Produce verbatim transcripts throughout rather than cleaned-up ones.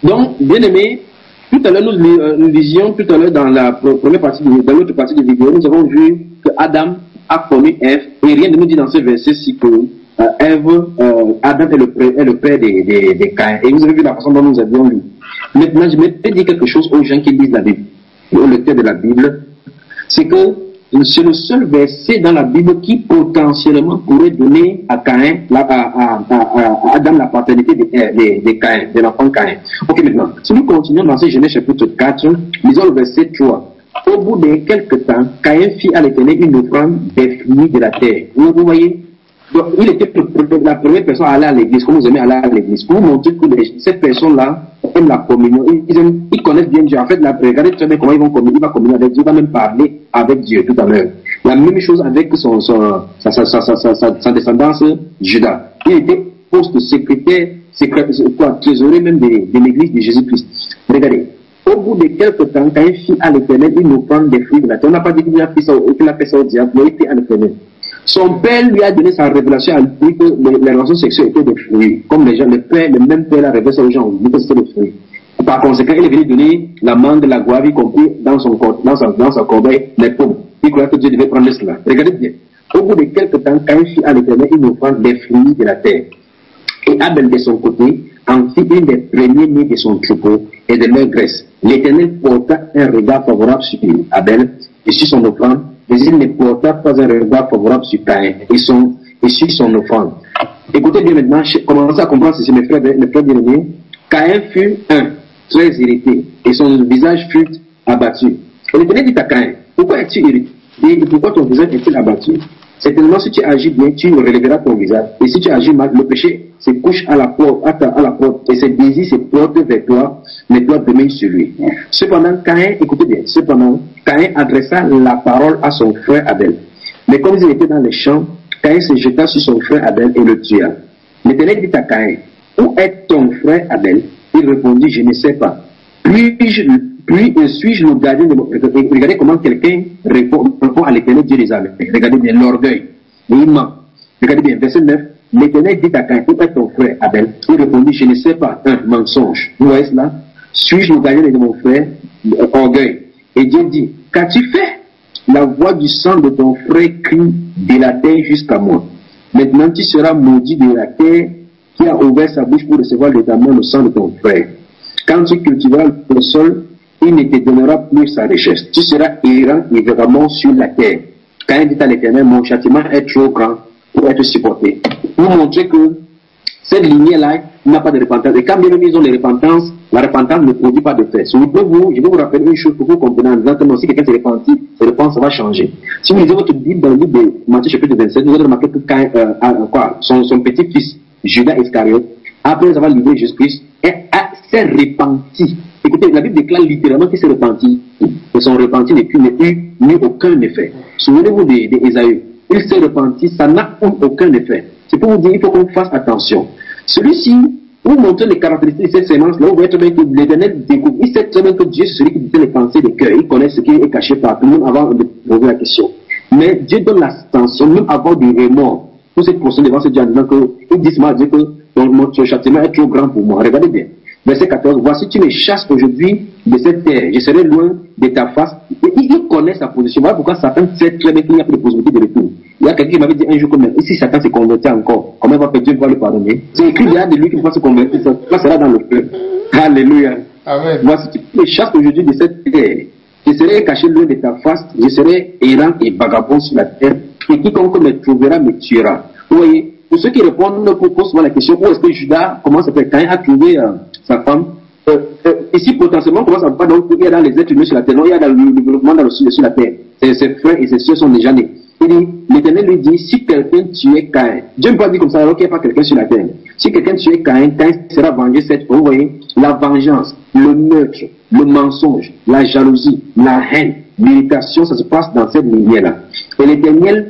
Donc, bien aimé, tout à l'heure, nous, euh, nous disions, tout à l'heure, dans la première partie, de, dans l'autre partie de la vidéo, nous avons vu que Adam a connu Ève, et rien ne nous dit dans ce verset-ci que euh, Ève, euh, Adam est le, est le père des, des, des Caïn. Et vous avez vu la façon dont nous avions lu. Maintenant, je vais dire quelque chose aux gens qui lisent la Bible, aux lecteurs de la Bible, c'est que c'est le seul verset dans la Bible qui potentiellement pourrait donner à Caïn, la, à, à, à, à Adam la paternité de, de, de Caïn, de l'enfant Caïn. Ok, maintenant, si nous continuons dans ce Genèse chapitre quatre, lisons le verset trois. Au bout de quelques temps, Caïn fit à l'Éternel une offrande des fruits de la terre. Vous, vous voyez, donc, il était la première personne à aller à l'église, comme vous aimez aller à l'église, pour vous montrer que les, ces personnes-là aiment la communion, ils, aiment, ils connaissent bien Dieu. En fait, la, regardez très bien comment ils vont communier, il va communier avec Dieu, il va même parler avec Dieu tout à l'heure. La même chose avec son, son, sa, sa, sa, sa, sa, sa, sa descendance Judas. Il était poste secrétaire, secré, quoi, trésorier même de, de l'église de Jésus-Christ. Regardez. Au bout de quelques temps, quand il fit à l'Éternel une offrande des fruits de la terre, on n'a pas dit qu'il a fait ça, qu'il a fait ça au diable, mais il fait à l'Éternel. Son père lui a donné sa révélation à lui que les, les relations sexuelles étaient des fruits. Comme les gens, le père, le même père a révélé ça aux gens, il dit que c'était des fruits. Par conséquent, il est venu donner la mangue, la guave, y compris dans son corps, dans sa, dans sa corbeille, les pommes. Il croyait que Dieu devait prendre cela. Regardez bien. Au bout de quelques temps, quand il fit à l'Éternel une offrande des fruits de la terre, et Abel de son côté en fit une des premiers nés de son troupeau et de leur graisse. L'Éternel porta un regard favorable sur Abel et sur son offrande, mais il ne porta pas un regard favorable sur Caïn et, son, et sur son offrande. Écoutez bien maintenant, commencez à comprendre ceci, mes frères, mes frères bien-aimés. Caïn fut un, très irrité, et son visage fut abattu. Et l'Éternel dit à Caïn, pourquoi es-tu irrité et pourquoi ton visage est-il abattu? Certainement, si tu agis bien, tu relèveras ton visage. Et si tu agis mal, le péché se couche à la porte, à, ta, à la porte et ses désirs se portent vers toi, mais toi demeures sur lui. Cependant, Caïn, écoutez bien, cependant, Caïn adressa la parole à son frère Abel. Mais comme il était dans les champs, Caïn se jeta sur son frère Abel et le tua. L'Éternel dit à Caïn, où est ton frère Abel? Il répondit, je ne sais pas. Puis-je Puis, suis-je le gardien de mon... Regardez comment quelqu'un répond, répond à l'Éternel Dieu des armées. Regardez bien l'orgueil. Et il ment. Regardez bien, verset neuf. L'Éternel dit à Caïn, où est ton frère Abel? Il répondit, je ne sais pas. Un mensonge. Vous voyez cela? Suis-je le gardien de mon frère? Orgueil. Et Dieu dit, qu'as-tu fait? La voix du sang de ton frère crie de la terre jusqu'à moi. Maintenant, tu seras maudit de la terre qui a ouvert sa bouche pour recevoir de ta main le sang de ton frère. Quand tu cultiveras le sol, il ne te donnera plus sa richesse. Tu seras errant et vagabond sur la terre. Quand il dit à l'Éternel, mon châtiment est trop grand pour être supporté. Pour montrer que cette lignée-là n'a pas de repentance. Et quand bien même ils ont de repentance, la repentance ne produit pas de fait. Si vous, je vais vous rappeler une chose pour vous comprendre en disant que si quelqu'un se repentit, sa repentance va changer. Si vous lisez votre Bible dans le livre de Matthieu chapitre vingt-sept, vous allez remarquer que quand, euh, euh, quoi, son, son petit-fils, Judas Iscariote, après avoir livré Jésus-Christ, s'est repenti. Écoutez, la Bible déclare littéralement qu'il s'est repenti. Et son repenti n'a eu ni aucun effet. Souvenez-vous d'Ésaü. Il s'est repenti, ça n'a aucun effet. C'est pour vous dire, il faut qu'on fasse attention. Celui-ci, vous montrez les caractéristiques de cette sémence, là, vous voyez très bien que l'Éternel découvre. Il sait très bien que Dieu, c'est celui qui dit les pensées des cœurs. Il connaît ce qui est caché par tout le monde avant de poser la question. Mais Dieu donne l'attention, même avant des remords, pour cette personne devant ce Dieu en disant que, il dit à Dieu que ton châtiment est trop grand pour moi. Regardez bien. Verset quatorze, voici tu me chasses aujourd'hui de cette terre, je serai loin de ta face. Et il connaît sa position. Voilà pourquoi Satan sait très bien qu'il n'y a plus de possibilité de retour. Il y a quelqu'un qui m'avait dit un jour comme même, et si Satan se convertit encore, comment va Dieu va le pardonner? C'est écrit derrière de lui qu'il va se convertir, ça sera dans le feu. Alléluia. Amen. Voici tu me chasses aujourd'hui de cette terre, je serai caché loin de ta face, je serai errant et vagabond sur la terre, et quiconque me trouvera me tuera. Vous voyez? Pour ceux qui répondent, posent souvent la question, où est-ce que Judas, comment ça fait, quand il a trouvé euh, sa femme, euh, euh, ici potentiellement, comment ça va pas, donc il y a dans les êtres humains sur la terre, non, il y a dans le développement dans le, sur la terre. Ses, ses frères et ses soeurs sont déjà nés. Il dit, l'Éternel lui dit, si quelqu'un tuait Caïn, Dieu ne peut pas dire comme ça, alors qu'il n'y a pas quelqu'un sur la terre. Si quelqu'un tuait Caïn, Caïn sera vengé cette fois. Vous voyez, la vengeance, le meurtre, le mensonge, la jalousie, la haine, l'irritation, ça se passe dans cette lignée-là. Et l'Éternel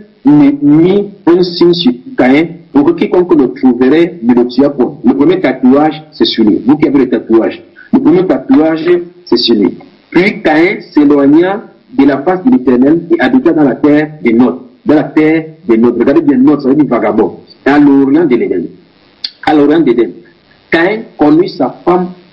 mit un signe sur Caïn, pour que quiconque le trouverait ne le tuera point. Le premier tatouage, c'est sur lui. Vous qui avez le tatouage. Le premier tatouage, c'est sur lui. Puis Caïn s'éloigna de la face de l'Éternel et habita dans la terre des Nôtres. Dans la terre des Nôtres. Regardez bien Nôtres, ça veut dire vagabond. À l'orient de l'Éden. À l'orient d'Éden. Caïn connut sa femme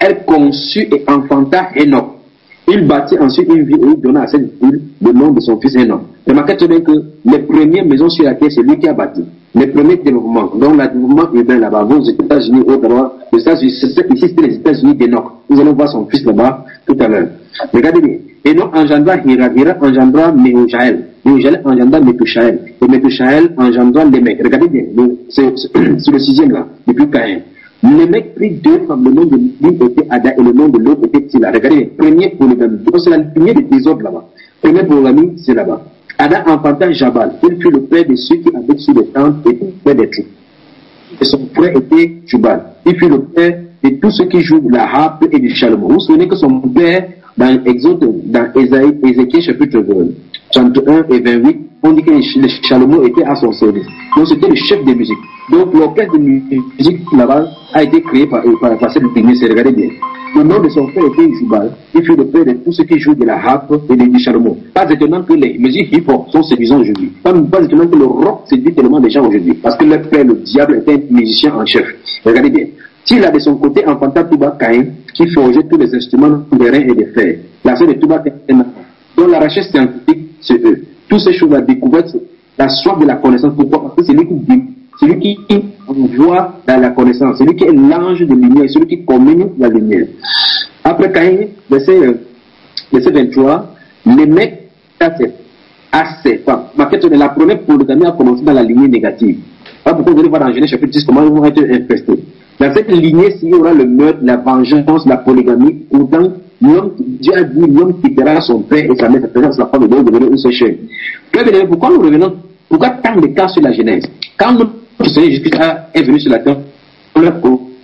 elle conçut et enfanta Enoch. Il bâtit ensuite une ville et il donna à cette ville le nom de son fils Enoch. Remarquez bien que les premières maisons sur la terre, c'est lui qui a bâti. Les premiers développements, donc le développement urbain là-bas, aux États-Unis, au droit, les États-Unis, ici c'était les États-Unis d'Enoch. Nous allons voir son fils là-bas tout à l'heure. Regardez bien. Enoch engendra Hira, Hira engendra Méhujaël. Méhujaël engendra Méthusaël. Et Méthusaël engendra Lémec. Regardez bien, c'est le sixième là, depuis Caïn. Lémec prit deux femmes, le nom de l'une était Ada et le nom de l'autre était Tila. Regardez bien, premier polygamie. Donc c'est la lignée des désordres là-bas. Premier polygamie, c'est là-bas. Ada enfanta Jabal. Il fut le père de ceux qui habitent sur les tentes et le père des troupes. Et son frère était Jubal. Il fut le père de tous ceux qui jouent de la harpe et du chalumeau. Vous vous souvenez que son père, dans Exode, dans Ésaïe, Ézéchiel chapitre trente et un et vingt-huit, on dit que le chalumeau était à son service. Donc c'était le chef de musique. Donc l'orchestre de musique là-bas a été créé par, par, par cette lignée. Regardez bien. Le nom de son père était Jubal. Il fut le père de tous ceux qui jouent de la harpe et du chalumeau. Pas étonnant que les musiques hip-hop sont séduisantes aujourd'hui. Pas, pas étonnant que le rock séduit tellement des gens aujourd'hui. Parce que leur père, le diable, était un musicien en chef. Regardez bien. S'il a de son côté enfanta Touba Caïn, qui forgeait tous les instruments de rein et de fer. La sœur de Touba Caïn, dont la recherche scientifique, c'est eux. Toutes ces choses-là découvertes, la soif de la connaissance. Pourquoi? Parce que c'est lui qui celui qui envoie dans la connaissance, celui qui est l'ange de lumière, celui qui communique la lumière. Après Caïn, verset, verset vingt-trois, les mecs à ses femmes. La première polygamie a commencé dans la lignée négative. Pas pourquoi vous allez voir dans Genèse chapitre dix comment ils vont être infestés. Dans cette lignée, s'il y aura le meurtre, la vengeance, la polygamie, autant l'homme, Dieu a dit, l'homme quittera son père et sa mère, sa présence, sa femme, et donc devenir une seule chair. Pourquoi nous revenons, pourquoi tant de cas sur la Genèse? Quand nous le Seigneur Jésus-Christ est venu sur la terre, on l'a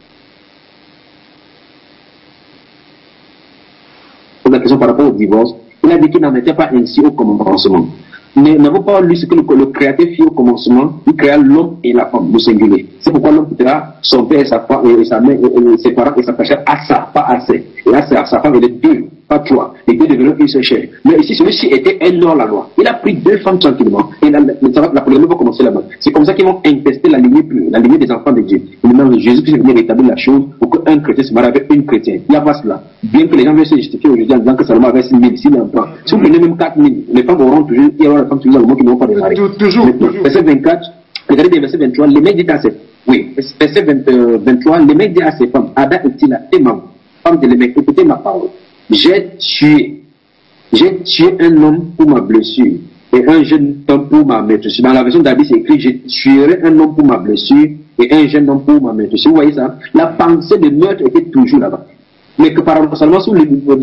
la question par rapport au divorce, il a dit qu'il n'en était pas ainsi au commencement. Mais n'avons pas lu ce que le, le Créateur fit au commencement, il créa l'homme et la femme, le singulier. C'est pourquoi l'homme quittera son père et sa femme, et sa mère, et, et ses parents et sa chair à sa, pas à ses. Et là, c'est à sa femme et les deux, pas trois. Les deux devenaient une seule chair. Mais ici, celui-ci était un hors la loi. Il a pris deux femmes tranquillement. Et la, la, la, la polygamie va commencer là-bas. C'est comme ça qu'ils vont infester la lignée pure, la lignée des enfants de Dieu. Et maintenant, Jésus-Christ est venu rétablir la chose pour qu'un chrétien se marie avec une chrétienne. Il n'y a pas cela. Bien que les gens veulent se justifier aujourd'hui en disant que seulement avec six mille, six mille enfants. Si vous prenez même quatre mille, les femmes auront toujours, il y aura les femmes toujours dans le monde qui n'auront pas de mari. Toujours. Verset vingt-quatre, regardez bien, verset vingt-trois, les mecs disent à ses, oui, verset vingt-trois, les mecs disent à ses femmes, Ada et Tila, et maman, femme de les mecs, écoutez ma parole. J'ai tué, j'ai tué un homme pour ma blessure et un jeune homme pour ma maîtrise. Dans la version d'Abdi, c'est écrit, je tuerai un homme pour ma blessure et un jeune homme pour ma maîtrise. Vous voyez ça? La pensée de meurtre était toujours là-bas. Mais que parallèlement, si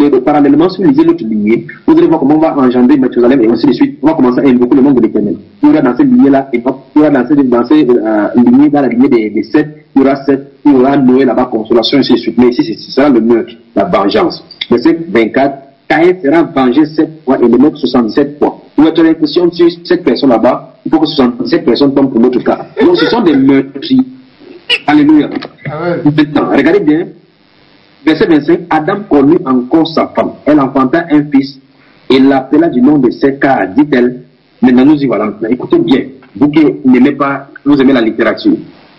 vous lisez l'autre lignée, vous allez voir comment on va engendrer Mathusalem et ainsi de suite. On va commencer à invoquer le nom de l'Éternel. Il y aura dans cette lignée-là, il y aura dans cette, dans cette euh, lignée, dans la lignée des, des sept, il y aura sept, il y aura Noé là-bas, consolation, et ainsi de suite. Mais ici, c'est ça le meurtre, la vengeance. Verset vingt-quatre, Caïn sera vengé sept fois et le meurtre soixante-dix-sept fois. Vous avez l'impression que cette personne là-bas, il faut que soixante-dix-sept personnes tombent pour notre cas. Donc ce sont des meurtriers. Alléluia. Maintenant, regardez bien. Verset vingt-cinq, Adam connut encore sa femme. Elle enfanta un fils et l'appela du nom de Sécar, dit-elle. Maintenant, nous y voilà. Écoutez bien, vous qui n'aimez pas, vous aimez la littérature.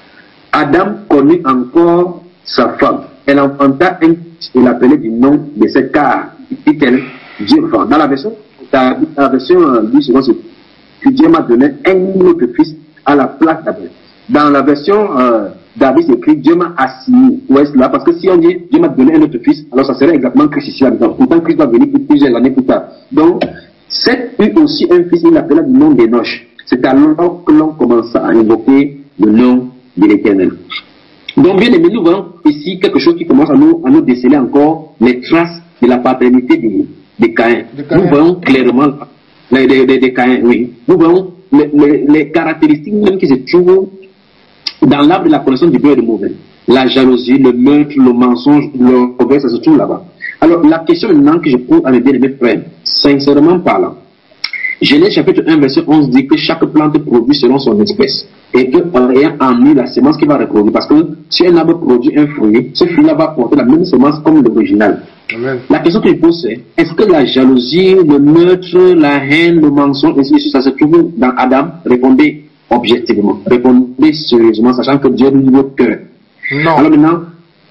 Adam connut encore sa femme. Elle enfanta un fils et l'appelait du nom de Sécar, dit-elle. Dieu, enfin, dans la version, dans la version du second, c'est Dieu m'a donné un autre fils à la place d'Abel. Dans la version euh, David, c'est écrit Dieu m'a assigné. Où est-ce là? Parce que si on dit Dieu m'a donné un autre fils, alors ça serait exactement Christ ici là-dedans. Pourtant, Christ va venir plusieurs années plus tard. Donc, Seth eut aussi un fils, il l'appela du nom d'Enoch. C'est alors que l'on commença à invoquer le nom de l'Éternel. Donc, bien aimé, nous voyons ici quelque chose qui commence à nous, à nous déceler encore les traces de la paternité de, de Caïn. De Caïn. Nous voyons clairement les de, de, de Caïn, oui. Nous voyons les, les, les caractéristiques même qui se trouvent dans l'arbre de la connaissance du bien et du mauvais. La jalousie, le meurtre, le mensonge, le mauvais, ça se trouve là-bas. Alors, la question maintenant que je pose à mes bien-aimés frères, sincèrement parlant, Genèse chapitre un, verset onze dit que chaque plante produit selon son espèce. Et que, ayant en lui la semence qui va reproduire. Parce que si un arbre produit un fruit, ce fruit-là va porter la même semence comme l'original. Amen. La question que je pose c'est, est-ce que la jalousie, le meurtre, la haine, le mensonge, ainsi de suite, ça se trouve dans Adam? Répondez objectivement. Répondez sérieusement, sachant que Dieu nous ouvre le cœur. Non. Alors maintenant,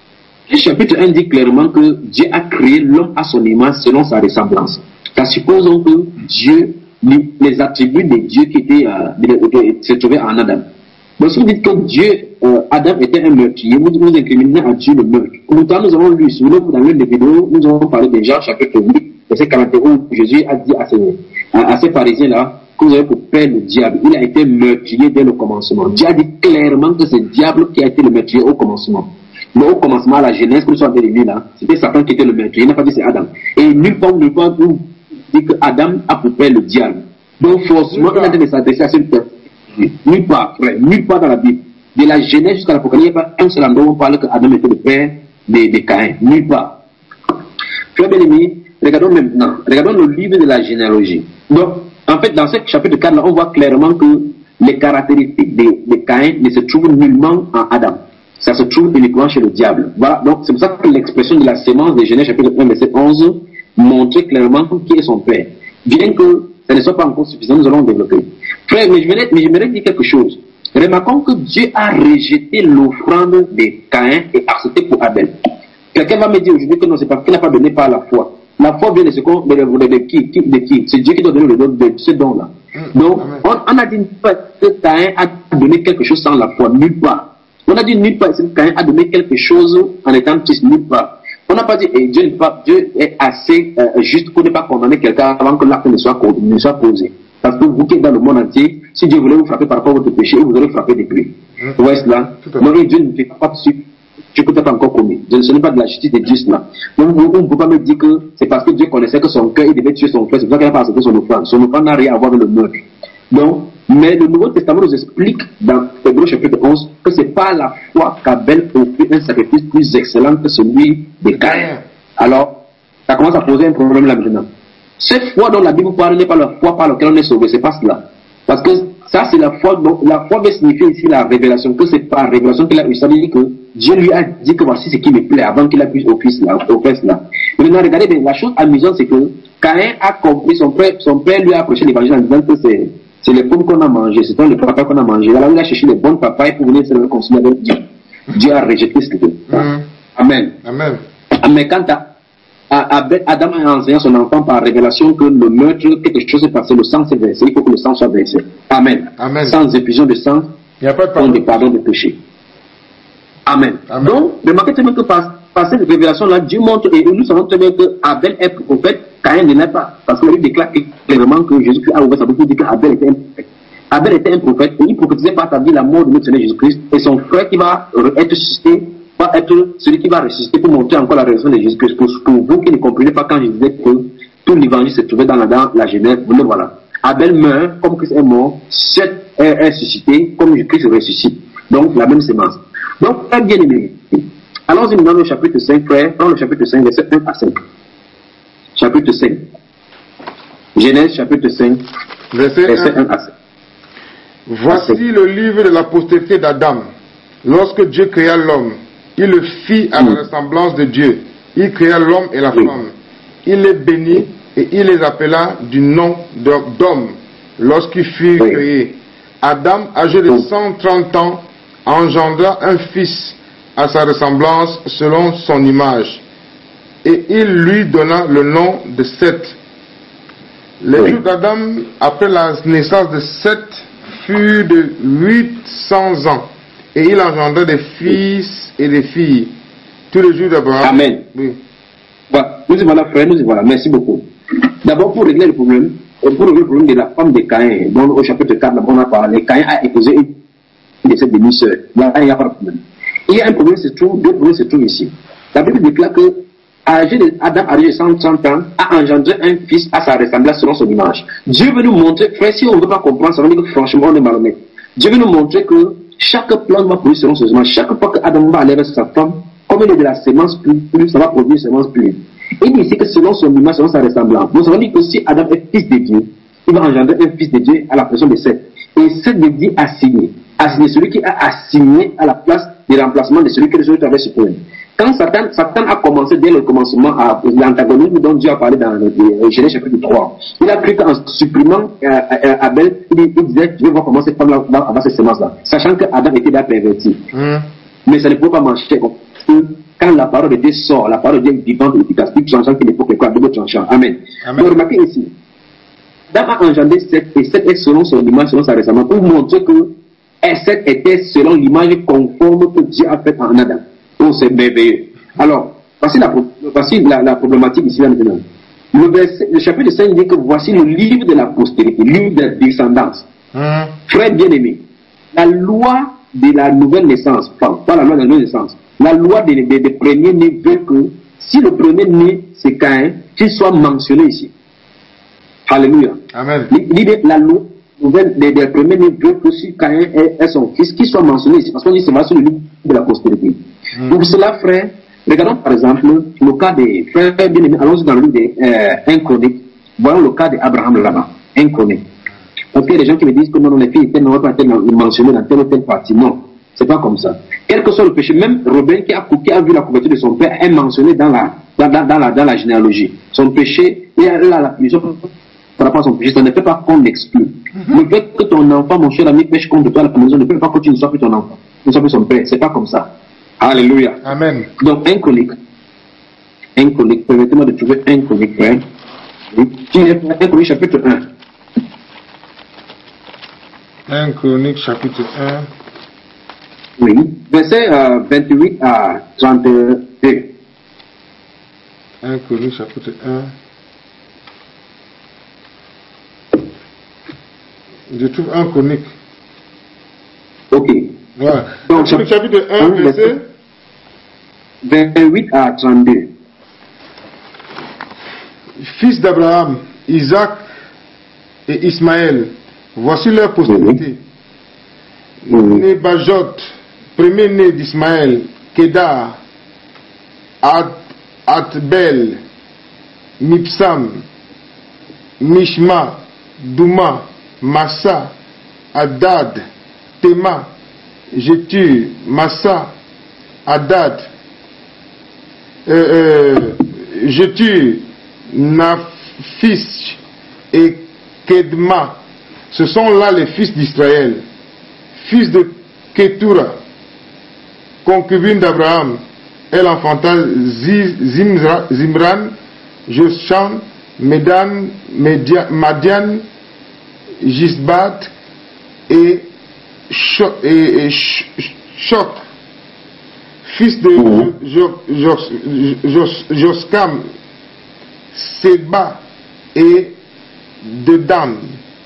Le chapitre un dit clairement que Dieu a créé l'homme à son image selon sa ressemblance. Ça suppose donc que Dieu, les attributs de Dieu qui étaient, euh, se trouvaient en Adam. Donc si vous dites que Dieu, euh, Adam était un meurtrier, vous vous incriminez à Dieu le meurtre. Pourtant nous avons lu, souvenez-vous dans l'une des vidéos, nous avons parlé de Jean chapitre huit, verset quarante et un, où Jésus a dit à ces, à, à ces pharisiens là, que vous avez pour père le diable. Il a été meurtrier dès le commencement. Dieu a dit clairement que c'est le diable qui a été le meurtrier au commencement. Mais au commencement, à la Genèse, que nous sommes allés là, c'était Satan qui était le meurtrier. Il n'a pas dit c'est Adam. Et nulle part, nulle part, où dit que Adam a pour père le diable. Donc forcément, il a dit de s'adresser à cette personne. Nulle part, frère, nulle part dans la Bible. De la Genèse jusqu'à l'Apocalypse, il n'y a pas un seul endroit où on parle que Adam était le père de, de Caïn. Nulle part. Frère bien-aimé, regardons maintenant, regardons le livre de la généalogie. Donc, en fait, dans ce chapitre quatre, là, on voit clairement que les caractéristiques de, de Caïn ne se trouvent nullement en Adam. Ça se trouve uniquement chez le diable. Voilà, donc c'est pour ça que l'expression de la sémence de Genèse chapitre un, verset onze, montrait clairement qui est son père. Bien que ça ne soit pas encore suffisant, nous allons développer. Frère, mais j'aimerais dire quelque chose. Remarquons que Dieu a rejeté l'offrande de Caïn et accepté pour Abel. Quelqu'un va me dire aujourd'hui que non, c'est parce qu'il n'a pas donné par la foi. La foi vient de ce qu'on de, de, de qui, de qui c'est Dieu qui doit donner le don de ce don-là. Mmh, Donc, on, on a dit que Caïn a donné quelque chose sans la foi, nulle part. On a dit nulle part que Caïn a donné quelque chose en étant triste, nulle part. On n'a pas dit eh, Dieu, pas, Dieu est assez euh, juste pour ne pas condamner quelqu'un avant que l'acte ne soit, ne soit posé. Parce que vous qui êtes dans le monde entier, si Dieu voulait vous frapper par rapport à votre péché, vous aurez frappé des pluies. Mmh. Vous voyez cela? Donc Dieu ne fait pas dessus. Tu peux pas encore commis. Ce n'est pas de la justice de Dieu cela. Donc on ne peut pas me dire que c'est parce que Dieu connaissait que son cœur, il devait tuer son frère. C'est pour ça qu'il n'a pas accepté son offrande. Son offrande n'a rien à voir avec le meurtre. Donc, mais le Nouveau Testament nous explique dans Hébreux chapitre onze que c'est pas la foi qu'Abel offrit un sacrifice plus excellent que celui de Caïn. Alors, ça commence à poser un problème là maintenant. Cette foi dont la Bible parle n'est pas la foi par laquelle on est sauvé, c'est pas cela. Parce que ça c'est la foi, donc la foi veut signifier ici la révélation, que c'est par révélation qu'il a eu. Ça veut dire que Dieu lui a dit que voici ce qui me plaît avant qu'il appuie au fils là, au fils là. Maintenant regardez bien, la chose amusante c'est que Caïn a compris, son père, son père lui a approché l'évangile en disant que c'est, c'est les pommes qu'on a mangées, c'est les papas qu'on a mangées. Alors il a cherché les bonnes papayes pour venir se réconcilier avec Dieu. Dieu a rejeté ce que mm. Amen. Amen. Mais quand Adam a enseigné à son enfant par révélation que le meurtre, quelque chose est passé, le sang s'est versé, il faut que le sang soit versé. Amen. Amen. Sans effusion de sang, il n'y a pas de pardon. On est pardon de péché. Amen. Amen. Donc, remarquez très bien que par, par cette révélation-là, Dieu montre, et nous savons très bien que Abel est prophète, Caïn ne l'est pas. Parce qu'il déclare clairement que Jésus-Christ a ouvert sa bouche pour dire qu'Abel était un prophète. Abel était un prophète, et il prophétisait par sa vie la mort de notre Seigneur Jésus-Christ, et son frère qui va être suscité va être celui qui va ressusciter pour montrer encore la résurrection de Jésus-Christ. Pour, pour vous qui ne comprenez pas quand je disais que tout l'évangile se trouvait dans la, dans la Genèse, vous le voilà. Abel meurt comme Christ est mort, Seth est, est ressuscité comme Christ ressuscite. Donc la même sémence. Donc, très bien aimé. Allons-y maintenant au chapitre cinq, frère. Prends le chapitre cinq, verset un à cinq. Chapitre cinq. Genèse chapitre cinq, verset, verset un à cinq. Voici le livre de la postérité d'Adam. Lorsque Dieu créa l'homme, il le fit à la ressemblance de Dieu. Il créa l'homme et la femme. Il les bénit et il les appela du nom d'homme lorsqu'il fut créé. Adam, âgé de cent trente ans, engendra un fils à sa ressemblance selon son image. Et il lui donna le nom de Seth. Les jours d'Adam, après la naissance de Seth, furent de huit cents ans. Et il engendra des fils et des filles. Tous les jours d'Abraham. Amen. Oui. Voilà. Nous y voilà, frère, nous y voilà. Merci beaucoup. D'abord, pour régler le problème, pour régler le problème de la femme de Caïn, dont au chapitre quatre, on a parlé, Caïn a épousé une de ses demi-sœurs. Là, il n'y a pas de problème. Il y a un problème, se trouve, deux problèmes se trouvent ici. La Bible déclare que Adam, âgé de cent trente ans, a engendré un fils à sa ressemblance selon son image. Dieu veut nous montrer, frère, si on ne veut pas comprendre, ça veut dire que franchement, on est malhonnête. Dieu veut nous montrer que chaque plante va produire selon son image. Chaque fois que Adam va aller avec sa femme, comme il est de la sémence plus, plus ça va produire une sémence plus. Il dit ici que selon son image, selon sa ressemblance. Donc ça veut dire que si Adam est fils de Dieu, il va engendrer un fils de Dieu à la personne de Seth. Et Seth veut dire assigné. Assigné, celui qui a assigné à la place du remplacement de celui que les autres avaient supprimé. Quand Satan, Satan a commencé dès le commencement à l'antagonisme dont Dieu a parlé dans le Genèse chapitre trois, il a cru qu'en supprimant euh, euh, Abel, il, il disait, je vais voir comment cette femme va avoir cette semence-là, sachant que Adam était déjà perverti. Mm. Mais ça ne pouvait pas marcher. que quand la parole de Dieu sort, la parole de Dieu est vivante et efficace, plus changeante qu'il ne faut que quoi, double tranchant. Amen. Amen. Donc remarquez ici, Adam a engendré Seth, et Seth est selon son image, selon sa ressemblance, pour montrer que Seth était selon l'image conforme que Dieu a faite en Adam. Donc c'est merveilleux. Alors, voici la, voici la, la problématique ici là maintenant. Le, verset, le chapitre cinq dit que voici le livre de la postérité, le livre de la descendance. Mmh. Frère bien-aimé, la loi de la nouvelle naissance, enfin, pas la loi de la nouvelle naissance, la loi des, des, des premiers-nés veut que si le premier-né c'est Caïn, qu'il soit mentionné ici. Alléluia. Amen. L'idée, la loi nouvelle des, des premiers-nés veut que si Caïn est, est son fils, qu'il soit mentionné ici, parce qu'on dit c'est sur le livre de la postérité. Mmh. Donc cela, frère, regardons par exemple le cas des frères bien-aimés, allons-y dans le livre des euh, un Chronique, voyons le cas d'Abraham là-bas, un Chronique. Parce qu'il y a des gens qui me disent que non, non les filles étaient mentionnées dans telle ou telle partie. Non, c'est pas comme ça. Quel que soit le péché, même Robin qui a, qui a vu la couverture de son père est mentionné dans la, dans, dans, dans la, dans la généalogie. Son péché, il a la punition par rapport à son péché, ça ne fait pas qu'on l'exclut. Mm-hmm. Le fait que ton enfant, mon cher ami, pêche contre toi à la maison ne fait pas que tu ne sois plus ton enfant, tu ne sois plus son père. C'est pas comme ça. Alléluia. Amen. Donc, un Chronique. Un Chronique. Permettez-moi de trouver un Chronique, frère. un Chronique chapitre un. un Chronique chapitre un. Oui. Verset euh, vingt-huit à trente-deux. un Chronique chapitre un. Je trouve un Chronique. Ok. Ouais. Donc, chapitre, chapitre un, verset vingt-huit à trente-deux. Fils d'Abraham, Isaac et Ismaël, voici leur postérité. Mm-hmm. Nebajot, premier-né d'Ismaël, Kedar, Ad, Adbel, Mipsam, Mishma, Douma, Massa, Adad, Tema, Jetur, Massa, Adad, euh, euh, Jetur, Naphis et Kedma. Ce sont là les fils d'Israël, fils de Ketura, concubine d'Abraham. Elle enfanta Zimra, Zimran, Joshan, Medan, Median, Madian, Gisbat et Choc, et, et Choc, fils de mmh. jo, jo, jo, Joskam, Seba et de Dan,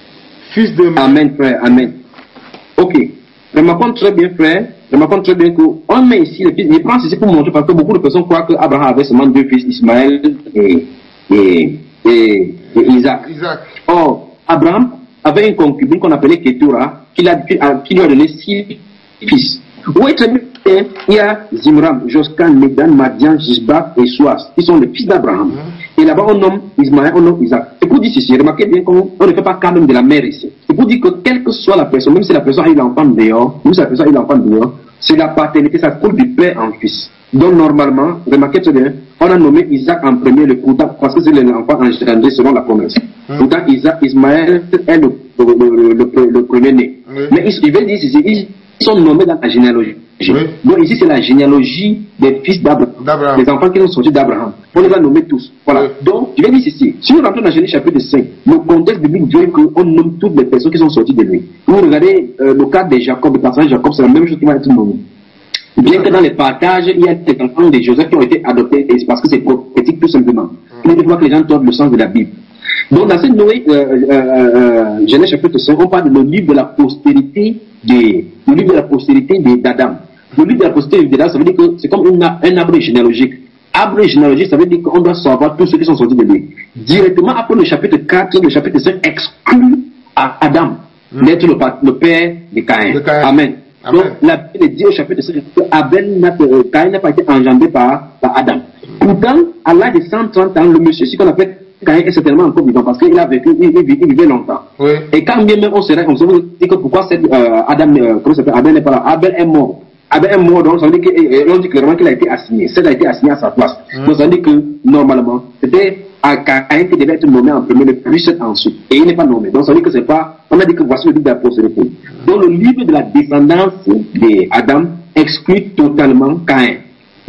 fils de... Amen, frère, amen. Ok. Remarquons très bien, frère, remarquons très bien qu'on met ici le fils, je prends ici pour montrer parce que beaucoup de personnes croient qu'Abraham avait seulement deux fils, Ismaël et, et, et, et Isaac. Isaac. Or, Abraham avait une concubine qu'on appelait Ketura, qui, a, qui lui a donné six fils. Oui, très bien. Il y a Zimram, Joscan, Medan, Madian, Gisbak et Soas, qui sont les fils d'Abraham. Mm-hmm. Et là-bas, on nomme Ismaël, on nomme Isaac. C'est pour dire ceci, remarquez bien qu'on ne fait pas cas même de la mère ici. C'est pour dire que quelle que soit la personne, même si la personne a eu l'enfant dehors, même si la personne a eu l'enfant dehors, c'est la paternité, ça coule du père en fils. Donc normalement, remarquez très bien, on a nommé Isaac en premier le coup parce que c'est l'enfant engendré selon la promesse. Mm-hmm. Pourtant, Isaac, Ismaël est le, le, le, le, le premier né. Mm-hmm. Mais il, il veut dire ceci, ils sont nommés dans la généalogie. Oui. Donc ici c'est la généalogie des fils d'Abraham, les enfants qui sont sortis d'Abraham. On les a nommés tous. Voilà. Oui. Donc je vais dire ceci. Si nous rentrons dans Genèse chapitre cinq, le contexte biblique veut qu'on nomme toutes les personnes qui sont sorties de lui. Vous regardez euh, le cas de Jacob, le personnage de Jacob, c'est la même chose qui va être nommé. Bien que dans les partages, il y a des enfants de Joseph qui ont été adoptés, et c'est parce que c'est prophétique tout simplement. Il faut voir que les gens trouvent le sens de la Bible. Donc dans cette Noé, euh, euh, euh, Genèse chapitre cinq, on parle de le livre de la postérité de, le livre de la postérité d'Adam. Le livre de la postérité d'Adam, ça veut dire que c'est comme une, un arbre généalogique. Arbre généalogique, ça veut dire qu'on doit savoir tous ceux qui sont sortis de lui. Directement après le chapitre quatre, le chapitre cinq exclut à Adam mmh. d'être le, le père de Caïn. De Caïn. Amen. Amen. Donc la Bible dit au chapitre cinq que Abel n'a, euh, Caïn n'a pas été engendré par, par Adam. Mmh. Pourtant, à l'âge de cent trente ans, le monsieur, ce qu'on appelle Caïn est certainement encore vivant parce qu'il a vécu, il, il, il vivait longtemps. Oui. Et quand bien même on serait, on se dit que pourquoi cette, euh, Adam, euh, comment ça s'appelle, Abel n'est pas là, Abel est mort. Abel est mort, donc ça veut dire qu'on dit clairement qu'il a été assigné. Celle a été assigné à sa place. Mmh. Donc ça veut dire que normalement, c'était à Caïn qui devait être nommé en premier, puis sept ensuite. Et il n'est pas nommé. Donc ça veut dire que c'est pas, on a dit que voici le livre de la postérité. Mmh. Donc le livre de la descendance d'Adam exclut totalement Caïn.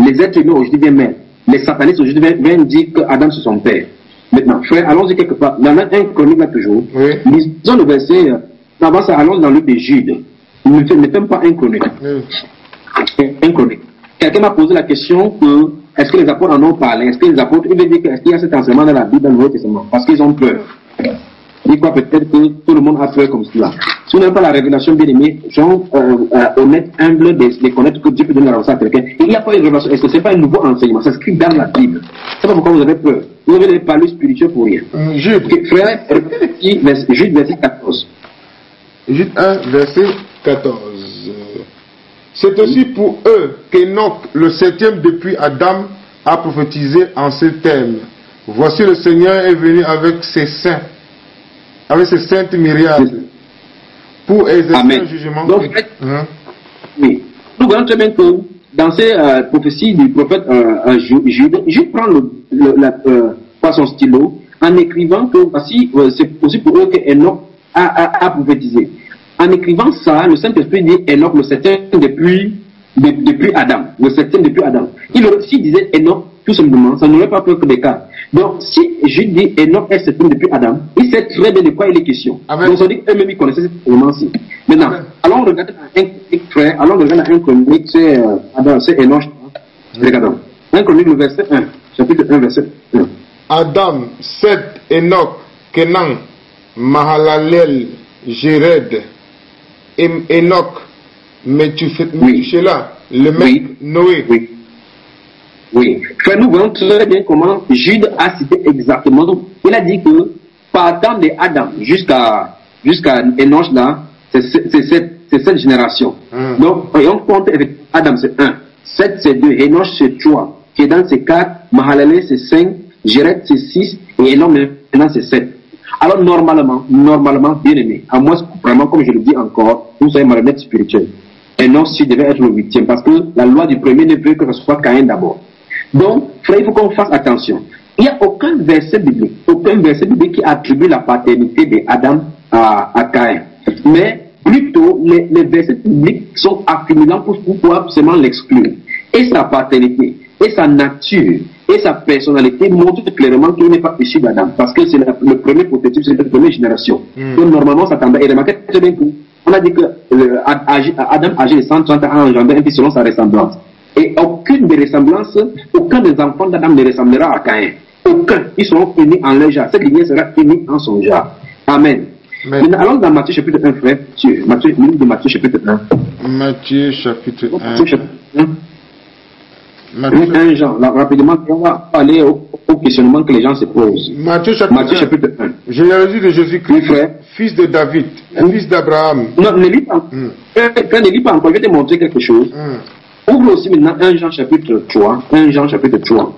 les êtres humains aujourd'hui viennent même, les satanistes aujourd'hui viennent, viennent dire que Adam c'est son père. Maintenant, frère, allons-y quelque part. Dans un chronique là toujours, oui. Lisons le verset, euh, avant ça, allons dans le livre de Jude. Ne, ne t'aime pas un chronique. Oui. Un chronique. Quelqu'un m'a posé la question que, est-ce que les apôtres en ont parlé? Est-ce que les apôtres, il veut dire que, est-ce qu'il y a cet enseignement dans la Bible, dans le Nouveau Testament? Parce qu'ils ont peur. Il croit peut-être que tout le monde a peur comme cela. Si on n'a pas la révélation bien aimée, genre euh, euh, honnête, humble, de, de connaître que Dieu peut donner la révélation à quelqu'un. Il n'y a pas une révélation. Est-ce que ce n'est pas un nouveau enseignement? Ça s'inscrit dans la Bible. C'est pas pourquoi vous avez peur. Vous avez des palus spirituels pour rien. Hum, Jude. Okay, frère, Jude verset quatorze. Jude un, verset quatorze. C'est aussi pour eux qu'Enoch, le septième depuis Adam, a prophétisé en ces termes. Voici le Seigneur est venu avec ses saints, avec ses saintes myriades, pour exercer Amen. un jugement. Donc, hein? Oui. Nous voyons très bien que dans ces euh, prophéties du prophète euh, euh, Jude, Jude prend le, le, la, euh, pas son stylo en écrivant que voici, euh, c'est aussi pour eux que Enoch a, a, a prophétisé. En écrivant ça, le Saint-Esprit dit Enoch, le septième depuis, de, depuis Adam. Le septième depuis Adam. Il, s'il disait Enoch, tout simplement, ça n'aurait pas peur que des cas. Donc, si Jude dit Enoch est septième depuis Adam, il sait très bien de quoi il est question. Amen. Donc, ça dit qu'eux-mêmes, ils connaissaient cet élément-ci. Maintenant, Amen. allons regarder un chronique, frère, allons regarder un chronique, c'est euh, Adam, c'est Enoch. Regardons. Un chronique, le verset un, chapitre un, verset un. Adam, Seth, Enoch, Kenan, Mahalalel, Jéred, Em- Enoch, Methuselah, le mec Oui. Noé. Oui. Oui. Frère, nous voyons très bien comment Jude a cité exactement. Il a dit que partant de Adam jusqu'à jusqu'à Enoch là, c'est c'est cette c'est cette génération. Mm. Donc, et on compte avec Adam c'est un, Seth c'est deux, Enoch c'est trois, Kedan c'est quatre, Mahalalel c'est cinq, Jéred c'est six et Enoch maintenant c'est sept. Alors normalement, normalement, bien aimé, à moins vraiment comme je le dis encore, vous soyez malhonnête spirituel. Enoch si devait être le huitième parce que la loi du premier ne veut que ce soit Caïn d'abord. Donc, frère, il faut qu'on fasse attention. Il n'y a aucun verset biblique, aucun verset biblique qui attribue la paternité d'Adam à, à Caïn. Mais plutôt, les, les versets bibliques sont affinants pour pouvoir seulement l'exclure. Et sa paternité, et sa nature, et sa personnalité montrent clairement qu'il n'est pas issu d'Adam. Parce que c'est le, le premier prototype, c'est la première génération. Mm. Donc, normalement, ça tendait. Et remarquez très bien qu'on a dit que euh, Adam, âgé de cent trente ans, a engendré un fils selon sa ressemblance. Et aucune des ressemblances, aucun des enfants d'Adam ne ressemblera à Caïn. Aucun. Ils seront unis en leur genre. Cette lignée sera unie en son genre. Amen. Mais... Maintenant, allons dans Matthieu chapitre un, frère. Matthieu, livre de Matthieu chapitre un. Matthieu chapitre un. Matthieu chapitre un. Matthieu... un Jean. Là, rapidement, on va aller au, au questionnement que les gens se posent. Matthieu chapitre, Matthieu chapitre un. Généalogie de Jésus-Christ, oui, fils de David, oui. fils d'Abraham. Non, ne lis pas. Mm. Frère, ne lis pas encore. Je vais te montrer quelque chose. Mm. Ouvre aussi maintenant un Jean chapitre trois. un Jean chapitre trois.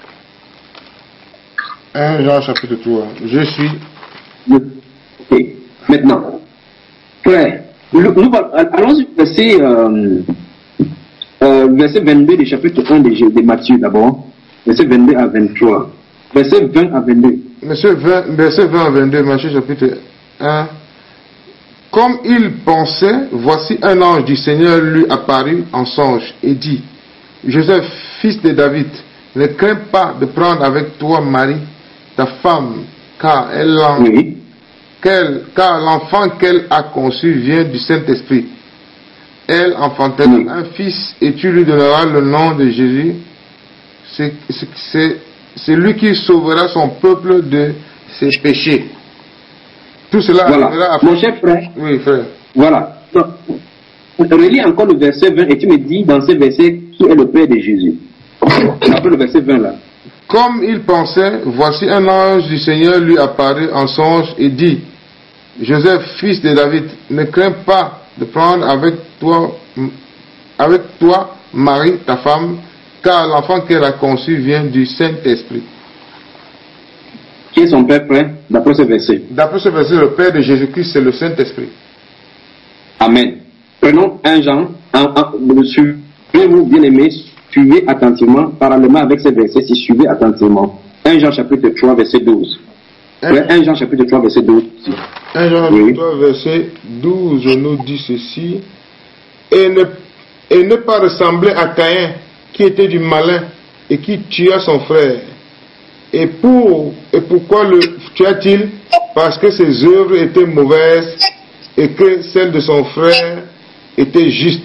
un Jean chapitre trois. Je suis. Ok. Maintenant, frère, nous, allons-y verset, euh, euh, verset vingt-deux du chapitre un de, de Matthieu d'abord. Verset vingt-deux à vingt-trois. Verset vingt à vingt-deux. Verset vingt, verset vingt à vingt-deux, Matthieu chapitre un. Comme il pensait, voici un ange du Seigneur lui apparut en songe et dit, Joseph, fils de David, ne crains pas de prendre avec toi Marie, ta femme, car elle en, oui. qu'elle, car l'enfant qu'elle a conçu vient du Saint-Esprit. Elle enfantera oui. un fils et tu lui donneras le nom de Jésus. C'est, c'est, c'est, c'est lui qui sauvera son peuple de ses péchés. Tout cela voilà. Mon cher frère. Oui, frère. Voilà. Donc, relis encore le verset vingt et tu me dis dans ce verset qui est le Père de Jésus. Après le verset vingt là. Comme il pensait, voici un ange du Seigneur lui apparut en songe et dit, Joseph, fils de David, ne crains pas de prendre avec toi, avec toi Marie, ta femme, car l'enfant qu'elle a conçu vient du Saint-Esprit. Qui est son père, frère, d'après ce verset? D'après ce verset, le Père de Jésus-Christ, c'est le Saint-Esprit. Amen. Prenons un Jean, suivez-vous, bien-aimés, suivez attentivement, parallèlement avec ce verset, si suivez attentivement. un Jean chapitre trois, verset douze. un Jean chapitre trois, verset douze. un Jean chapitre trois, verset douze nous dit ceci. Et ne, et ne pas ressembler à Caïn, qui était du malin et qui tua son frère. Et, pour, et pourquoi le tua-t-il? Parce que ses œuvres étaient mauvaises et que celles de son frère étaient justes.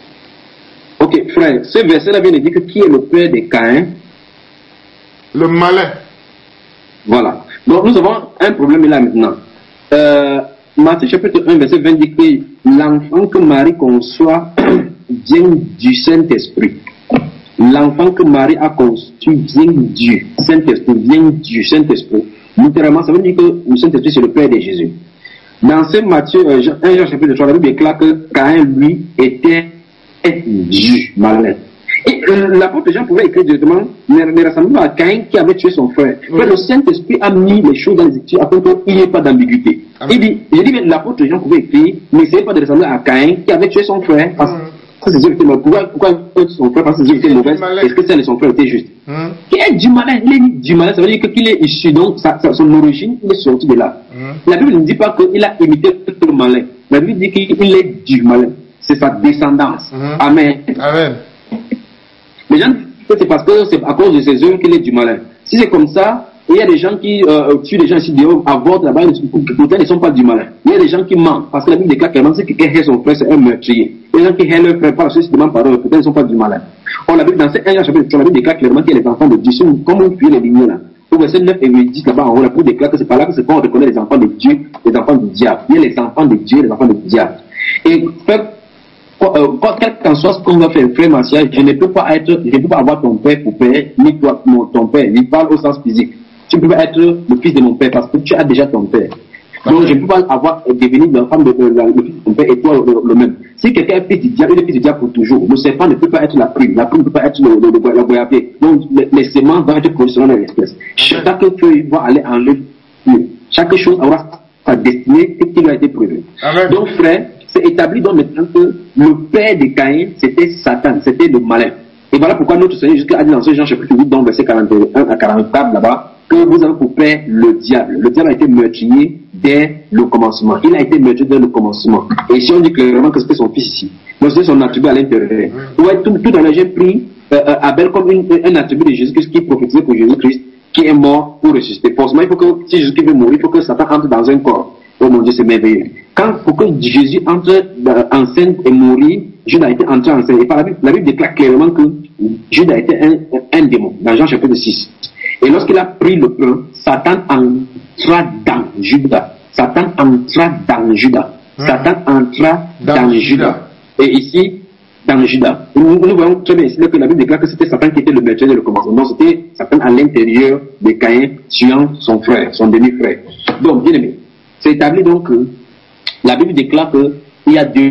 Ok, frère, ce verset-là vient de dire que qui est le père de Caïn? Le malin. Voilà. Donc nous avons un problème là maintenant. Euh, Matthieu chapitre un, verset vingt dit que l'enfant que Marie conçoit vient du Saint-Esprit. L'enfant que Marie a conçu vient du Saint-Esprit, vient du Saint-Esprit. Littéralement, ça veut dire que le Saint-Esprit c'est le Père de Jésus. Dans ce Matthieu euh, un Jean chapitre trois, la Bible déclare que Caïn lui était du malin. Et euh, l'apôtre Jean pouvait écrire directement, ne ressemblant à Caïn qui avait tué son frère. Oui. Le Saint-Esprit a mis les choses dans les écritures afin qu'il n'y ait pas d'ambiguïté. Il dit, je dis, l'apôtre Jean pouvait écrire, n'essayez pas de ressembler à Caïn qui avait tué son frère. Parce que ses œuvres étaient mauvaises. Pourquoi, pourquoi son frère, parce que ses œuvres étaient mauvaises? Est-ce que celle de son frère était juste? Hum. Qui est du malin? Il est du malin, ça veut dire qu'il est issu, donc sa, sa, son origine, il est sorti de là. Hum. La Bible ne dit pas qu'il a imité le malin. La Bible dit qu'il est du malin. C'est sa descendance. Hum. Amen. Amen. Les gens disent que c'est parce que c'est à cause de ses œuvres qu'il est du malin. Si c'est comme ça, il y a des gens qui euh, tuent des gens ici dehors, avortent là-bas, pourtant ils ne sont pas du malin. Il y a des gens qui mentent, parce que la Bible déclare clairement que quelqu'un hait son frère, c'est un meurtrier. Les gens qui hait leur frère, par la suite, se demandent pardon, pourtant ils ne sont pas du malin. Or, la Bible, dans ces un chapitre, la Bible déclare clairement qu'il y a les enfants de Dieu, sont comme on fuit les lignes là. Au verset neuf et dix là-bas en haut, la Bible déclare que c'est par là que c'est quand on reconnaît les enfants de Dieu, les enfants du diable. Il y a les enfants de Dieu, les enfants du diable. Et frère, Euh, quel qu'en soit ce qu'on va faire, frère Martial, je ne peux pas être, je ne peux pas avoir ton père pour père, ni toi, mon, ton père, il parle au sens physique. Tu ne peux pas être le fils de mon père parce que tu as déjà ton père. Donc je ne peux pas avoir, devenir l'enfant de, de, de, le fils de ton père et toi le, le même. Si quelqu'un est fils du diable, il est fils du diable pour toujours. Le serpent ne peut pas être la prime, la prime ne peut pas être le, le, le, la goyavier. Donc les, les semences doivent être produites selon l'espèce. Chaque feuille va aller en l'œuvre. Chaque chose aura sa destinée et qui lui a été prévue. Donc frère, c'est établi donc maintenant que le père de Caïn, c'était Satan, c'était le malin. Et voilà pourquoi notre Seigneur jusqu'à dit dans ce Jean chapitre huit, dans verset quarante et un à quarante-quatre là-bas, que vous avez pour père le diable. Le diable a été meurtrier dès le commencement. Il a été meurtrier dès le commencement. Et si on dit clairement que c'était son fils ici, donc c'est son attribut à l'intérieur. Ouais, tout, tout à l'heure j'ai pris euh, Abel comme une, un attribut de Jésus-Christ qui prophétisait pour Jésus-Christ, qui est mort pour ressusciter. Forcément, il faut que, si Jésus-Christ veut mourir, il faut que Satan entre dans un corps. Oh mon Dieu, c'est merveilleux. Quand, pour que Jésus entre euh, enceinte et mourir, Judas a été entré enceinte. Et par la Bible, la Bible déclare clairement que Judas a été un, un démon, dans Jean chapitre six. Et lorsqu'il a pris le pain, Satan entra dans Judas. Satan entra dans Judas. Mmh. Satan entra dans, dans Judas. Judas. Et ici, dans Judas. Nous, nous voyons très bien ici que la Bible déclare que c'était Satan qui était le meurtrier de le commencement. Non, c'était Satan à l'intérieur de Caïn, tuant son frère, son demi-frère. Donc, bien aimé, c'est établi donc que la Bible déclare qu'il y a deux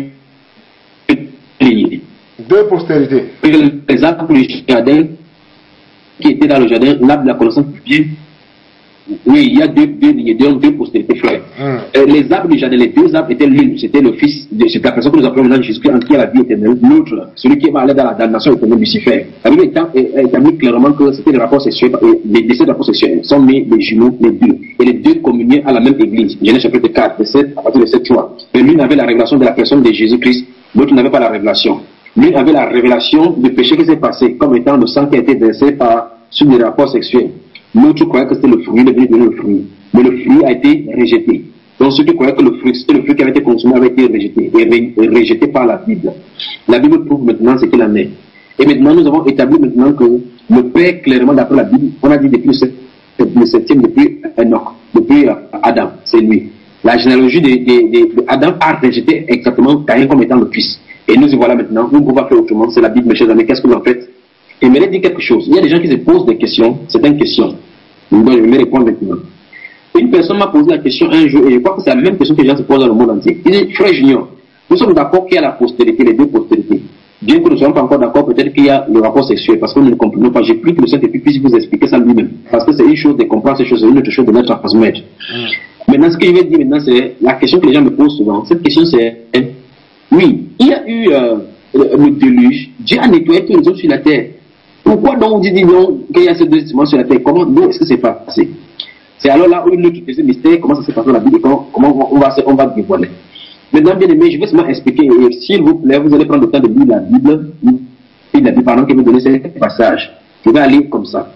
lignées. Deux postérités. L'exemple du jardin qui était dans le jardin, l'arbre de la connaissance du bien. Oui, il y a deux, deux lignées, deux, deux postérités, frères. Hum. Euh, les arbres du jardin, les deux arbres étaient l'une. C'était le fils, de, c'est la personne que nous appelons maintenant Jésus-Christ en qui a la vie éternelle. L'autre, celui qui va aller dans la damnation éternelle, Lucifer. La Bible établit clairement que c'était des rapports sexuels, et les décès de rapports sexuels sont mis les jumeaux, les deux. Et les deux communiaient à la même église. Genèse chapitre quatre, verset, à partir de verset trois. Et l'une avait la révélation de la personne de Jésus-Christ, l'autre n'avait pas la révélation. L'une avait la révélation du péché qui s'est passé, comme étant le sang qui a été versé par, sur des rapports sexuels. L'autre croyait que c'était le fruit, il est venu donner le fruit. Mais le fruit a été rejeté. Donc ceux qui croyaient que le fruit, c'était le fruit qui avait été consommé, avait été rejeté. Et rejeté par la Bible. La Bible prouve maintenant ce qu'il en est. Et maintenant, nous avons établi maintenant que le Père, clairement, d'après la Bible, on a dit depuis le septième, depuis Enoch, depuis Adam, c'est lui. La généalogie de, de, de, de Adam a rejeté exactement Caïn comme étant le fils. Et nous y voilà maintenant. Nous ne pouvons pas faire autrement. C'est la Bible, mes chers amis. Qu'est-ce que vous en faites? Et me dit quelque chose. Il y a des gens qui se posent des questions. C'est une question. Donc, je vais répondre maintenant. Une personne m'a posé la question un jour, et je crois que c'est la même question que les gens se posent dans le monde entier. Il dit, frère Junior, nous sommes d'accord qu'il y a la postérité, les deux postérités. Bien que nous ne soyons pas encore d'accord, peut-être qu'il y a le rapport sexuel, parce que nous ne comprenons pas. J'ai pris que le Saint-Esprit puisse vous expliquer ça lui-même. Parce que c'est une chose de comprendre ces choses, c'est une autre chose de mettre à transmettre. Mm. Maintenant, ce que je vais dire maintenant, c'est la question que les gens me posent souvent. Cette question, c'est, oui, il y a eu euh, le déluge, Dieu a nettoyé tous les autres sur la terre. Pourquoi donc on dit, dit donc qu'il y a ces deux dimensions sur la terre? Comment donc est-ce que c'est passé? C'est alors là où une autre question mystère, comment ça s'est passé dans la Bible, comment, comment on va on va dévoiler. Maintenant, bien aimé, je vais seulement expliquer, et s'il vous plaît, vous allez prendre le temps de lire la Bible de la Bible, pendant qu'il veut donner ces passages. Il va aller comme ça.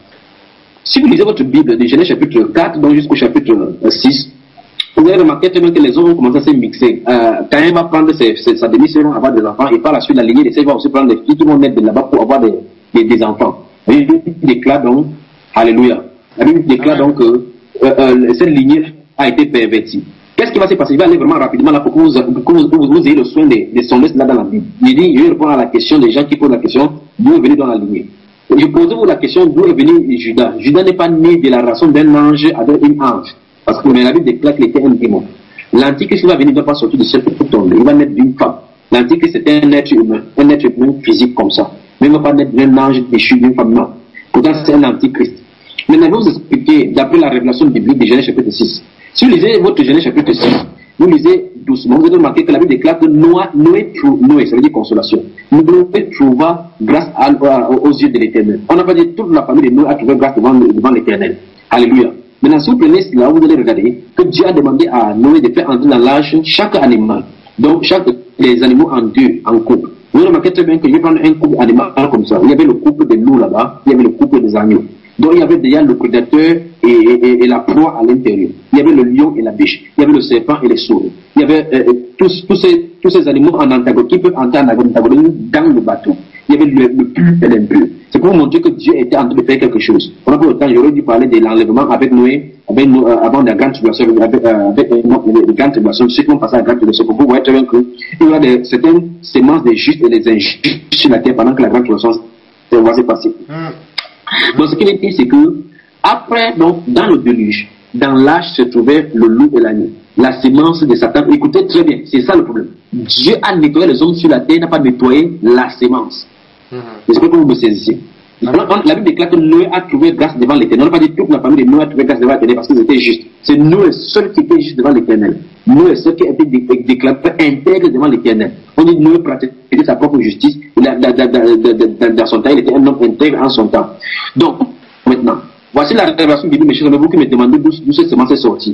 Si vous lisez votre Bible de Genèse chapitre quatre, donc jusqu'au chapitre six, vous allez remarquer que les hommes vont commencer à se mixer. Euh, quand il va prendre ses, ses, sa demi-sœur, avoir des enfants, et par la suite, la lignée de ses, il va aussi prendre des filles qui vont naître de là-bas pour avoir des, des, des enfants. La Bible déclare donc, Alléluia. La Bible déclare donc que euh, euh, cette lignée a été pervertie. Qu'est-ce qui va se passer? Il va aller vraiment rapidement là pour que vous, pour que vous, vous, vous ayez le soin de, de sonder là dans la Bible. Il dit, je vais répondre à la question des gens qui posent la question, d'où est venu dans la lignée. Je pose-vous la question, d'où est venu Judas? Judas n'est pas né de la race d'un ange avec une ange. Parce que mais la Bible déclare qu'il était un démon. L'Antichrist qui va venir ne doit pas sortir de ce pour tomber. Il va naître d'une femme. L'Antichrist c'est un être humain, un être humain physique comme ça. Mais il ne va pas naître d'un ange déchu d'une femme, non. Pourtant c'est un Antichrist. Maintenant, je vais vous expliquer, d'après la révélation biblique de Genèse chapitre six. Si vous lisez votre Genèse chapitre six, vous lisez doucement, vous allez remarquer que la Bible déclare que Noé, Noé, Noé ça veut dire consolation. Noé trouva grâce à, à, aux yeux de l'Éternel. On n'a pas dit toute la famille de Noé a trouvé grâce devant, devant l'Éternel. Alléluia. Maintenant, si vous prenez cela, vous allez regarder que Dieu a demandé à Noé de faire entrer dans l'âge chaque animal. Donc, chaque, les animaux en deux, en couple. Vous remarquez très bien que je vais prendre un couple animal comme ça. Il y avait le couple des loups là-bas, il y avait le couple des agneaux. Donc, il y avait déjà le prédateur et, et, et la proie à l'intérieur. Il y avait le lion et la biche. Il y avait le serpent et les souris. Il y avait euh, tous, tous, ces, tous ces animaux en antagonisme qui peuvent entrer en antagonisme dans le bateau. Il y avait le, le pur et l'impur. C'est pour vous montrer que Dieu était en train de faire quelque chose. Pendant peu de temps, j'aurais dû parler de l'enlèvement avec Noé, avec Noé euh, avant la grande tribulation, avec, euh, avec euh, non, les, les grandes tribulations, ceux qui vont passer à la grande tribulation. Pour vous voyez très bien qu'il y aura des, certaines semences des justes et des injustes sur la terre pendant que la grande tribulation va se passer. Mm. Donc, ce qu'il dit, c'est que, après, donc, dans le déluge, dans l'âge se trouvait le loup et l'agneau. La sémence de Satan. Écoutez très bien, c'est ça le problème. Dieu a nettoyé les hommes sur la terre, n'a pas nettoyé la sémence. Mm-hmm. J'espère que vous me saisissez. Alors, la Bible déclare que Noé a trouvé grâce devant l'Éternel. On n'a pas dit toute la famille de Noé a trouvé grâce devant l'Éternel parce qu'ils étaient justes. C'est Noé seul qui était juste devant l'Éternel. Noé seul qui a été dé- déclaré intègre devant l'Éternel. On dit Noé pratiquait sa propre justice. Dans, dans, dans, dans, dans son temps, il était un homme intègre en son temps. Donc, maintenant, voici la révélation biblique, mes chers amis, vous qui me demandez d'où, d'où cette semence est sortie.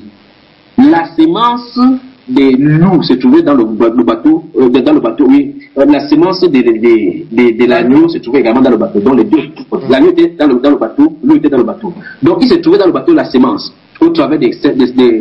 La sémence des loups se trouvait dans le, le bateau, euh, dans le bateau, oui. Euh, la sémence de, de, de, de, de l'agneau se trouvait également dans le bateau. Donc les deux, l'agneau était dans le, dans le bateau, loup était dans le bateau. Donc il se trouvait dans le bateau la sémence. Au travers des de, de,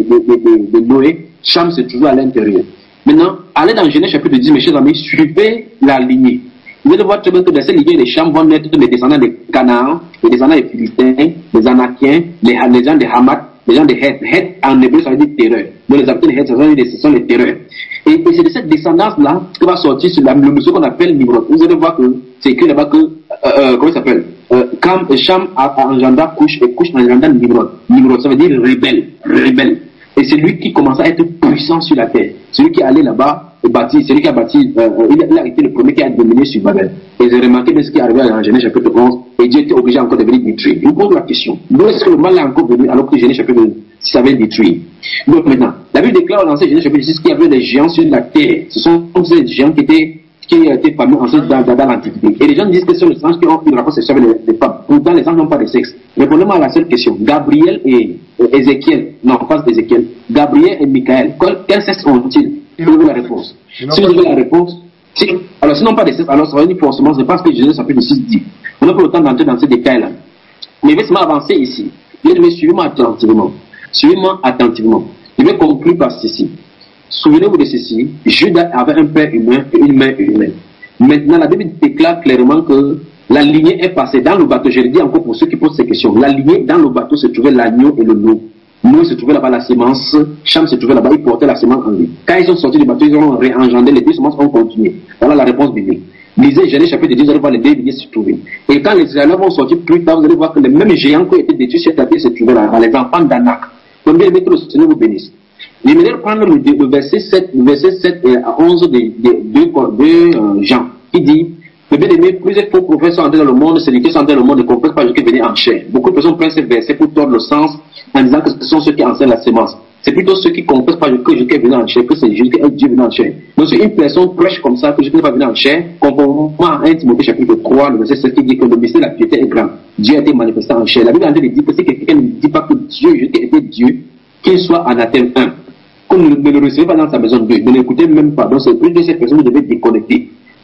de, de, de Noé, Cham se trouvait à l'intérieur. Maintenant, allez dans Genèse chapitre dix, mes chers amis, suivez la lignée. Vous allez voir très bien que dans cette lignée, les Cham vont naître les descendants de Canaan, les descendants des Philistins, les Anakiens, les, les gens de Hamath, les gens de Heth. Heth en hébreu ça veut dire terreur. Donc les habitants de Heth, ce sont les terreurs. Et, et c'est de cette descendance-là que va sortir sur la, le monsieur qu'on appelle Nimrod. Vous allez voir que c'est écrit là-bas que, euh, euh, comment il s'appelle euh, Cam, Cham a, a engendra Couche et Couche engendra Nimrod. Nimrod, ça veut dire rebelle, rebelle. Et c'est lui qui commence à être puissant sur la terre. Celui qui est allé là-bas et bâti, celui qui a bâti, euh, il, a, il a été le premier qui a dominé sur Babel. Et j'ai remarqué de ce qui est arrivé en Genèse chapitre onze, et Dieu était obligé encore de venir détruire. Je vous pose la question. D'où est-ce que le mal est encore venu alors que Genèse chapitre six avait détruit? Donc maintenant, la Bible déclare dans Genèse chapitre six qu'il y avait des géants sur la terre. Ce sont ces géants qui étaient qui étaient parmi ensuite dans, dans, dans l'Antiquité. Et les gens disent que ce sont les anges qui ont eu le rapport sexuel avec les femmes. Pourtant, les anges n'ont pas de sexe. Répondez-moi à la seule question. Gabriel et Ézéchiel, non, pas Ézéchiel, Gabriel et Michael, quel, quel sexe ont-ils? Si vous avez la réponse. Si vous avez la réponse, si, alors s'ils n'ont pas de sexe, alors ça va dire forcément, c'est parce que Jésus chapitre six dit. On n'a pas le temps d'entrer dans ces détails-là. Mais je vais seulement avancer ici. Suivez-moi attentivement. Suivez-moi attentivement. Je vais conclure par ceci. Souvenez-vous de ceci, Judas avait un père humain et une mère humaine. Maintenant, la Bible déclare clairement que la lignée est passée dans le bateau. Je le dis encore pour ceux qui posent ces questions. La lignée dans le bateau se trouvait l'agneau et le loup. Noé se trouvait là-bas la sémence, Cham se trouvait là-bas, il portait la sémence en lui. Quand ils sont sortis du bateau, ils ont réengendré, les deux semences ont continué. Voilà la réponse biblique. Lisez Genèse chapitre dix, vous allez voir les deux lignées se trouver. Et quand les Israéliens vont sortir plus tard, vous allez voir que les mêmes géants qui ont été détruits sur la terre se trouvaient là, les enfants d'Anak. Donc bien aimé que le Seigneur vous bénisse. J'aimerais prendre le, le verset sept, le verset sept à onze de, de, de, de, de euh, Jean, qui dit, le bien aimé, plusieurs faux prophètes sont entrés dans le monde, celui qui sont entrés dans le monde ne comprennent pas Jésus qui venait en chair. Beaucoup de personnes prennent ces versets pour tordre le sens en disant que ce sont ceux qui enseignent la sémence. C'est plutôt ceux qui ne comprennent pas que Jésus est venu en chair, que c'est Jésus qui est Dieu venu en chair. Donc c'est une personne prêche comme ça, que Jésus n'est pas venu en chair, conformément à un Timothée chapitre trois, le verset sept qui dit que le mystère de la piété est grand. Dieu a été manifesté en chair. La Bible est en train de dire que si quelqu'un ne dit pas que Dieu, Jésus était Dieu, qu'il soit anathème un. Comme ne le recevez pas dans sa maison deux, ne l'écoutez même pas. Donc c'est plus de cette personne que vous devez déconnecter.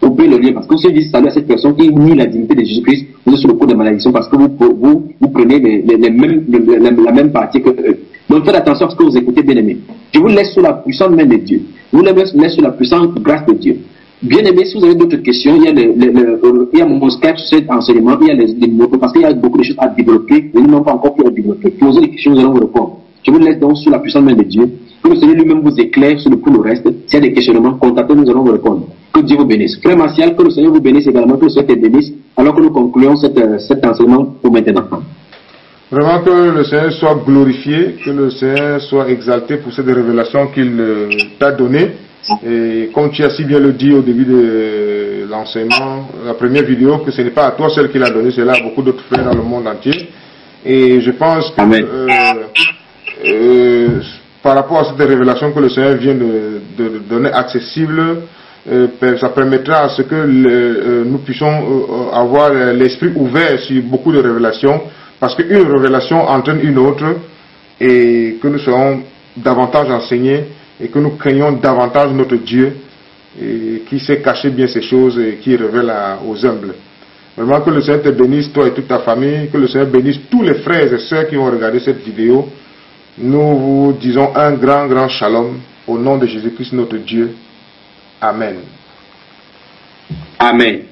coupez le lien, parce que si vous dites salut à cette personne qui nie la dignité de Jésus-Christ, vous êtes sur le coup de malédiction parce que vous, vous, vous prenez les, les, les mêmes, les, la, la même partie que eux. Donc faites attention à ce que vous écoutez, bien aimé. Je vous laisse sous la puissante main de Dieu. Je vous laisse sous la puissante grâce de Dieu. Bien aimé, si vous avez d'autres questions, il y a, le, le, le, il y a mon sketch sur cet enseignement, il y a les, les mots, parce qu'il y a beaucoup de choses à développer, mais nous n'avons pas encore pu les développer. Posez des questions, nous allons vous répondre. Je vous laisse donc sous la puissante main de Dieu. Que le Seigneur lui-même vous éclaire sur le, pour le reste. S'il y a des questionnements, contactez, nous allons vous répondre. Que Dieu vous bénisse. Frère Martial, que le Seigneur vous bénisse également, que le Seigneur te bénisse, alors que nous concluons cet, cet enseignement pour maintenant. Vraiment que le Seigneur soit glorifié, que le Seigneur soit exalté pour cette révélation qu'il euh, t'a donnée. Et comme tu as si bien le dit au début de l'enseignement, la première vidéo, que ce n'est pas à toi seul qu'il a donné, c'est là à beaucoup d'autres frères dans le monde entier. Et je pense que euh, euh, par rapport à cette révélation que le Seigneur vient de, de, de donner accessible, euh, ça permettra à ce que le, euh, nous puissions euh, avoir l'esprit ouvert sur beaucoup de révélations, parce qu'une révélation entraîne une autre, et que nous serons davantage enseignés, et que nous craignons davantage notre Dieu, et qui sait cacher bien ces choses et qui révèle à, aux humbles. Vraiment que le Seigneur te bénisse, toi et toute ta famille, que le Seigneur bénisse tous les frères et sœurs qui ont regardé cette vidéo. Nous vous disons un grand, grand shalom au nom de Jésus-Christ notre Dieu. Amen. Amen.